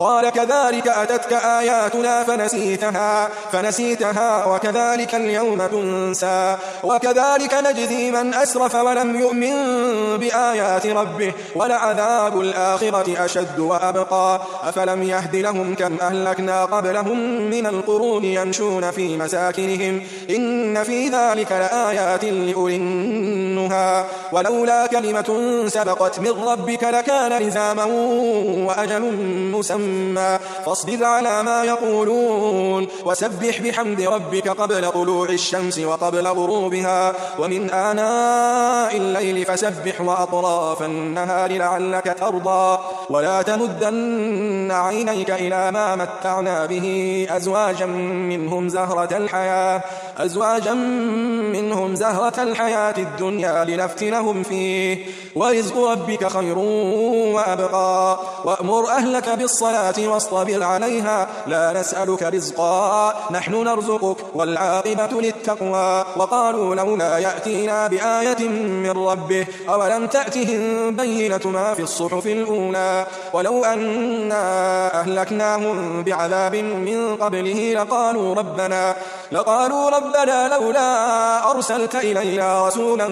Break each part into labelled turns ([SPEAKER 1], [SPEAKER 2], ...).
[SPEAKER 1] قال كذلك أتتك آياتنا فنسيتها وكذلك اليوم تنسى وكذلك نجزي من أسرف ولم يؤمن بآيات ربه ولعذاب الآخرة أشد وأبقى أفلم يهد لهم كم أهلكنا قبلهم من القرون يمشون في مساكنهم إن في ذلك لآيات لأولي النهى ولولا كلمة سبقت من ربك لكان لزاما وأجل مسمى فاصبر على ما يقولون وسبح بحمد ربك قبل طلوع الشمس وقبل غروبها ومن آناء الليل فسبح وأطراف النهار لعلك ترضى ولا تمدن عينيك إلى ما متعنا به أزواجا منهم زهرة الحياة الدنيا لنفتنهم فيه ورزق ربك خير وأبقى وأمر أهلك بالصلاة واصطبر عليها لا نسألك رزقا نحن نرزقك والعاقبة للتقوى وقالوا لولا يأتينا بآية من ربه أولم تأتهم بينة ما في الصحف الأولى ولو أنا أهلكناهم بعذاب من قبله لقالوا ربنا لولا أرسلت إلينا رسولا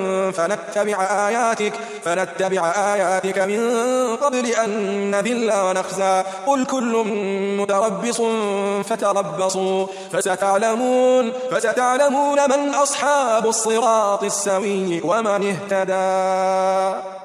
[SPEAKER 1] فنتبع آياتك من قبل أن نذل ونخزى قل كل متربص فتربصوا فستعلمون من أصحاب الصراط السوي ومن اهتدى.